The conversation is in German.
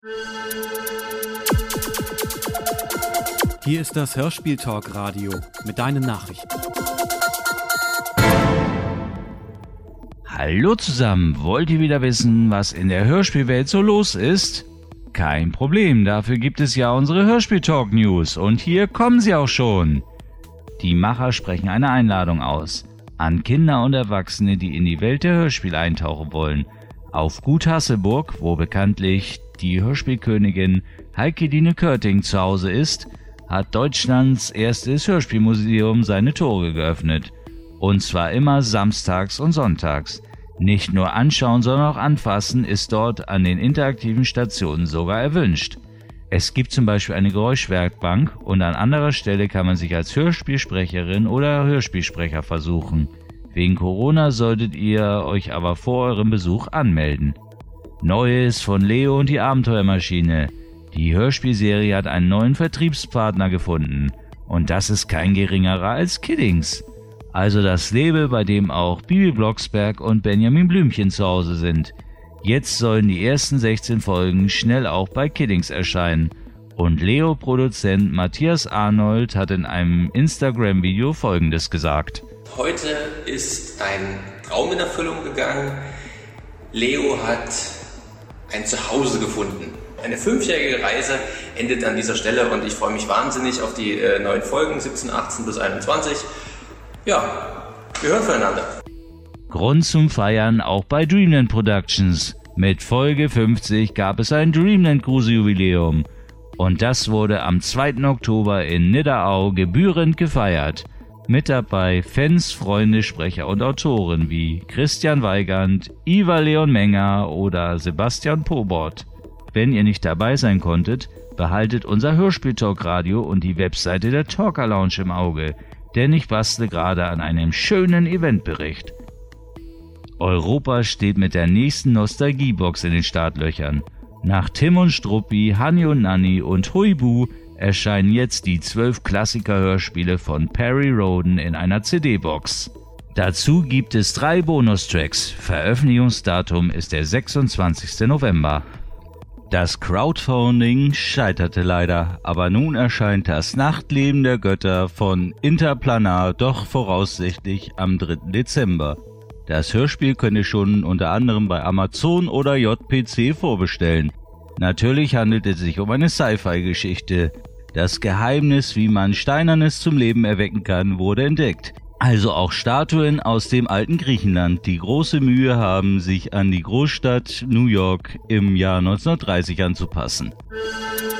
Hier ist das Hörspiel-Talk-Radio mit deinen Nachrichten. Hallo zusammen, wollt ihr wieder wissen, was in der Hörspielwelt so los ist? Kein Problem, dafür gibt es ja unsere Hörspiel-Talk-News und hier kommen sie auch schon. Die Macher sprechen eine Einladung aus an Kinder und Erwachsene, die in die Welt der Hörspiele eintauchen wollen. Auf Gut Hasselburg, wo bekanntlich die Hörspielkönigin Heike-Dine Körting zu Hause ist, hat Deutschlands erstes Hörspielmuseum seine Tore geöffnet. Und zwar immer samstags und sonntags. Nicht nur anschauen, sondern auch anfassen ist dort an den interaktiven Stationen sogar erwünscht. Es gibt zum Beispiel eine Geräuschwerkbank und an anderer Stelle kann man sich als Hörspielsprecherin oder Hörspielsprecher versuchen. Wegen Corona solltet ihr euch aber vor eurem Besuch anmelden. Neues von Leo und die Abenteuermaschine. Die Hörspielserie hat einen neuen Vertriebspartner gefunden. Und das ist kein geringerer als Kiddings. Also das Label, bei dem auch Bibi Blocksberg und Benjamin Blümchen zu Hause sind. Jetzt sollen die ersten 16 Folgen schnell auch bei Kiddings erscheinen. Und Leo-Produzent Matthias Arnold hat in einem Instagram-Video Folgendes gesagt. Heute ist ein Traum in Erfüllung gegangen. Leo hat ein Zuhause gefunden. Eine 5-jährige Reise endet an dieser Stelle und ich freue mich wahnsinnig auf die neuen Folgen, 17, 18 bis 21. Ja, wir hören voneinander. Grund zum Feiern auch bei Dreamland Productions. Mit Folge 50 gab es ein Dreamland Cruise Jubiläum. Und das wurde am 2. Oktober in Nidderau gebührend gefeiert. Mit dabei Fans, Freunde, Sprecher und Autoren wie Christian Weigand, Ivar Leon Menger oder Sebastian Pobort. Wenn ihr nicht dabei sein konntet, behaltet unser Hörspiel-Talk-Radio und die Webseite der Talker Lounge im Auge, denn ich bastle gerade an einem schönen Eventbericht. Europa steht mit der nächsten Nostalgiebox in den Startlöchern. Nach Tim und Struppi, Hanni und Nanni und Huibu erscheinen jetzt die 12 Klassiker-Hörspiele von Perry Rhodan in einer CD-Box. Dazu gibt es 3 Bonustracks. Veröffentlichungsdatum ist der 26. November. Das Crowdfunding scheiterte leider, aber nun erscheint das Nachtleben der Götter von Interplanar doch voraussichtlich am 3. Dezember. Das Hörspiel könnt ihr schon unter anderem bei Amazon oder JPC vorbestellen. Natürlich handelt es sich um eine Sci-Fi-Geschichte. Das Geheimnis, wie man Steinernes zum Leben erwecken kann, wurde entdeckt. Also auch Statuen aus dem alten Griechenland, die große Mühe haben, sich an die Großstadt New York im Jahr 1930 anzupassen.